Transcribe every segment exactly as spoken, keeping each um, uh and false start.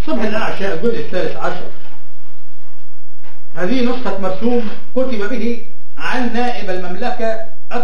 صبح الأعشاء الجزء الثالث عشر. هذه نسخة مرسوم كتب به عن نائب المملكة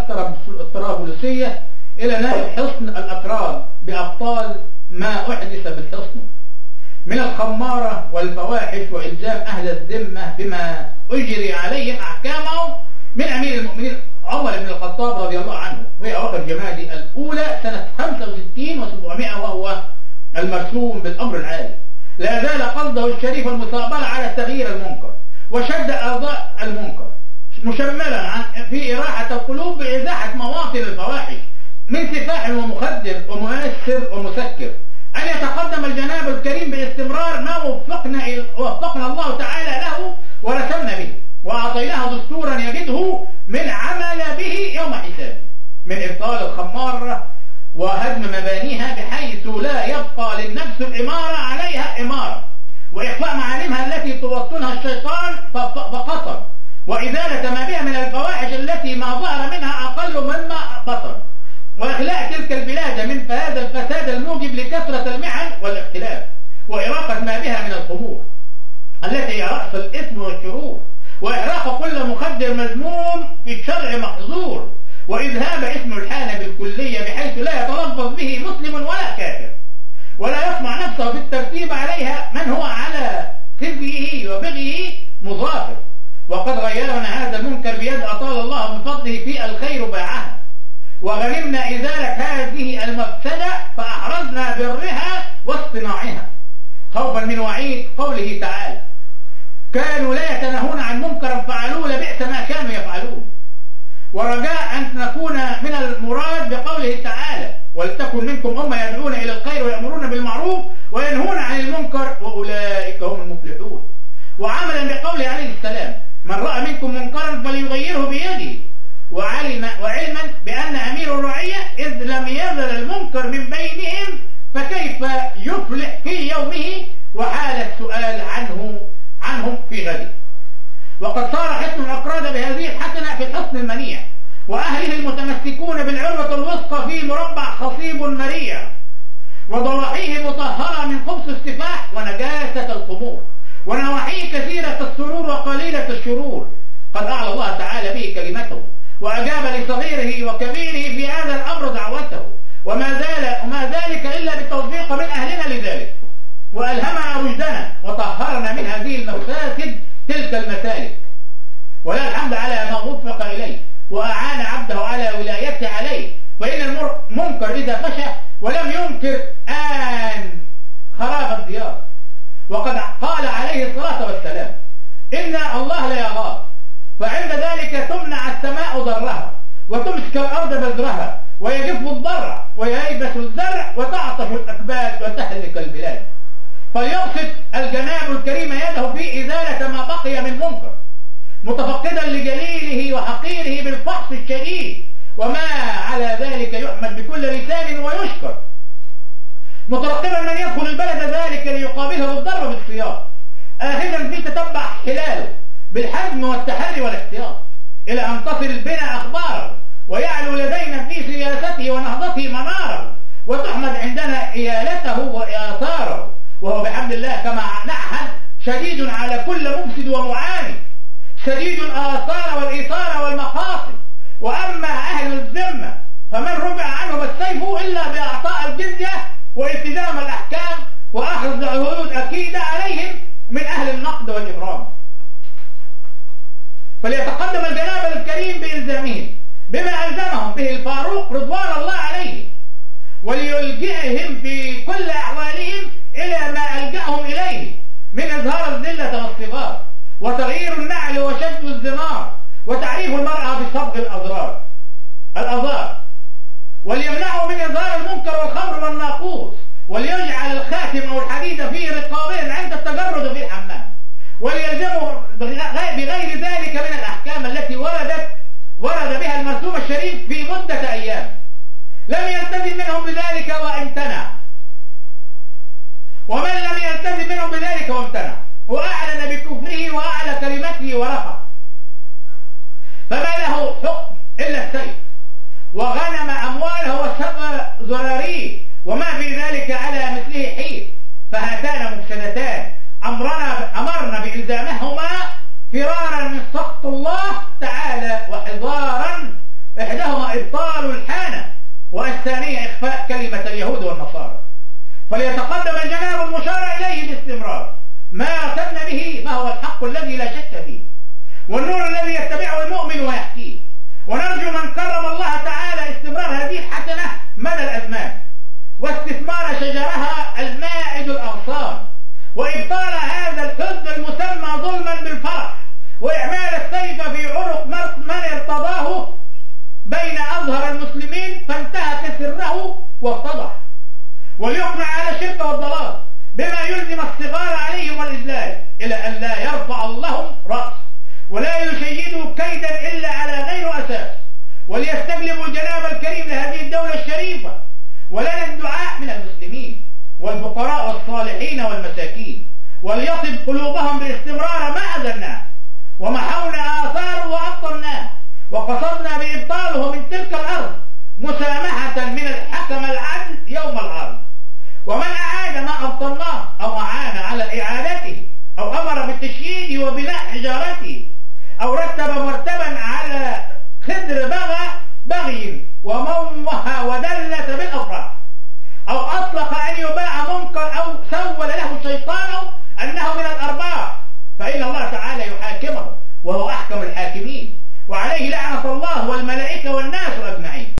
الطرابلسية إلى نائب حصن الأتراك بأبطال ما أحدث بالحصن من الخمارة والفواحش وإلزام أهل الذمة بما أجري عليهم أحكامه من أمير المؤمنين عمر بن الخطاب رضي الله عنه في أواخر جمادي الأولى سنة خمسة وستين وسبعمائة، وهو المرسوم بالأمر العالي. لا زال قصده الشريف المثابرة على تغيير المنكر وشد أعضاء المنكر، مشملا في إراحة القلوب بإزاحة مواطن الفواحش من سفاح ومخدر ومؤثر ومسكر. أن يتقدم الجناب الكريم باستمرار ما وفقنا, وفقنا الله تعالى له ورسمنا به وأعطيناه دستورا يجده من عمل به يوم حسابه، من إبطال الخمارة وهدم مبانيها بحيث لا يبقى للنفس الإمارة عليها إمارة، وإخفاء معالمها التي توطنها الشيطان فقصر، وإزالة ما بها من الفواحش التي ما ظهر منها أقل مما بطن، وإخلاء تلك البلاد من هذا الفساد الموجب لكثرة المحن والاختلاف، وإراقة ما بها من الخمور التي هي رأس الإثم والشرور، وإحراق كل مخدر مذموم في الشرع محظور، وإذهاب اسم الحانة بالكلية بحيث لا يتلفظ به مسلم ولا كافر، ولا يطمع نفسه بالترتيب عليها من هو على خزيه وبغيه مظافر. وقد غيرنا هذا المنكر بيد أطال الله من فضله في الخير باعها، وغنمنا إزالة هذه المفسدة فأحرزنا برها واصطناعها، خوفا من وعيد قوله تعالى: كانوا لا يتناهون عن منكر فعلوه لبئس ما كانوا يفعلون، ورجاء أن نكون من المراد بقوله تعالى: ولتكن منكم أمة يدعون إلى الخير ويأمرون بالمعروف وينهون عن المنكر وأولئك هم المفلحون، وعملا بقوله عليه السلام: من رأى منكم منكرا فليغيره بيده، وعلم وعلما بأن أمير الرعية إذ لم يزل المنكر من بينهم فكيف يفلح في يومه، وحال السؤال عنه عنهم في غده. وقد صار حصن الأقراد بهذه الحسنة في الحصن المنيع، وأهله المتمسكون بالعروة الوثقى في مربع خصيب مريع، وضواحيه مطهرة من خبث السفاح ونجاسة القبور، ونواحيه كثيرة السرور وقليلة الشرور. قد أعلى الله تعالى به كلمته، وأجاب لصغيره وكبيره في هذا الأمر دعوته، وما زال وما ذلك إلا بالتوفيق من أهلنا لذلك، وألهمنا رشدنا وطهرنا من هذه المفاسد تلك المسالك. ولا الحمد على ما وفق إليه وأعان عبده على ولايته عليه، فإن المنكر إذا فشى ولم ينكر آن خراب الديار. وقد قال عليه الصلاة والسلام: إن الله لا يغار، فعند ذلك تمنع السماء ضرها وتمسك الأرض بذرها ويجف الضرع وييبس الزرع وتعطش الأكباد وتهلك البلاد. فليبسط الجناب الكريم يده في إزالة ما بقي من منكر، متفقدا لجليله وحقيره بالفحص الشديد، وما على ذلك يحمد بكل لسان ويشكر، مترقبا من يدخل البلد ذلك ليقابله بالضرب بالسياط، آخذا في تتبع حلاله بالحزم والتحري والاحتياط، إلى أن تصل البناء أخباره ويعلو لدينا في سياسته ونهضته مناره، وتحمد عندنا إيالته وإيثاره، وهو بحمد الله كما نعهد شديد على كل مفسد ومعاند، شديد الآثار والإثارة والمقاصد. وأما أهل الذمة فمن رفع عنهم السيف إلا بإعطاء الجزية والتزام الأحكام وأخذ عهود أكيدة عليهم من أهل النقد والإبرام. فليتقدم الجناب الكريم بإلزامهم بما ألزمهم به الفاروق رضوان الله عليه، وليلجئهم في كل أحوالهم إلى ما ألجأهم إليه من إظهار الذلة والصغار، وتغيير النعل وشد الزمار، وتعريف المرأة بصبغ الأضرار الأضار، وليمنعوا من إظهار المنكر والخمر والناقوس، وليجعل الخاتم أو الحديد في رقابهم عند التجرد في الحمام، وليلزموا بغير ذلك من الأحكام التي وردت ورد بها المرسوم الشريف في مدة أيام. لم يلتزم منهم بذلك وامتنع، ومن لم يلتزم منهم بذلك وامتنع وأعلن بكفره وأعلى كلمته ورفع، فما له حكم إلا السيف، وغنم أمواله وسبى ذراريه، وما في ذلك على مثله حيل، فهاتان مفسدتان أمرنا أمرنا بإلزامهما فرارا من سخط الله تعالى وحذارا، إحداهما إبطال الحانة والثانية إخفاء كلمة اليهود والنصارى. فليتقدم الجناب المشار إليه باستمرار ما أتمنا به، ما هو الحق الذي لا شك فيه، والنور الذي يتبعه المؤمن ويحكيه. ونرجو من كرم الله تعالى استمرار هذه الحسنة مدى الأزمان، واستثمار شجرها المائد الأغصان، وإبطال هذا الحزن المسمى ظلما بالفرح، وإعمال السيف في عنق من ارتضاه بين أظهر المسلمين فانتهك سره واتضح، وليقنع على الشرك والضلال بما يلزم الصغار عليهم والإذلال، إلى أن لا يرفع اللهم رأس ولا يشيدوا كيدا إلا على غير أساس، وليستجلبوا الجناب الكريم لهذه الدولة الشريفة، ولنا الدعاء من المسلمين والفقراء والصالحين والمساكين، وليطب قلوبهم باستمرار ما أذلناه ومحونا آثاره وأبطلناه، وقصدنا بإبطاله من تلك الأرض مسامحة من الحكم العدل يوم العرض. ومن أعاد ما أبطلناه أو أعان على إعادته أو أمر بالتشييد وبناء حجارته أو رتب مرتبة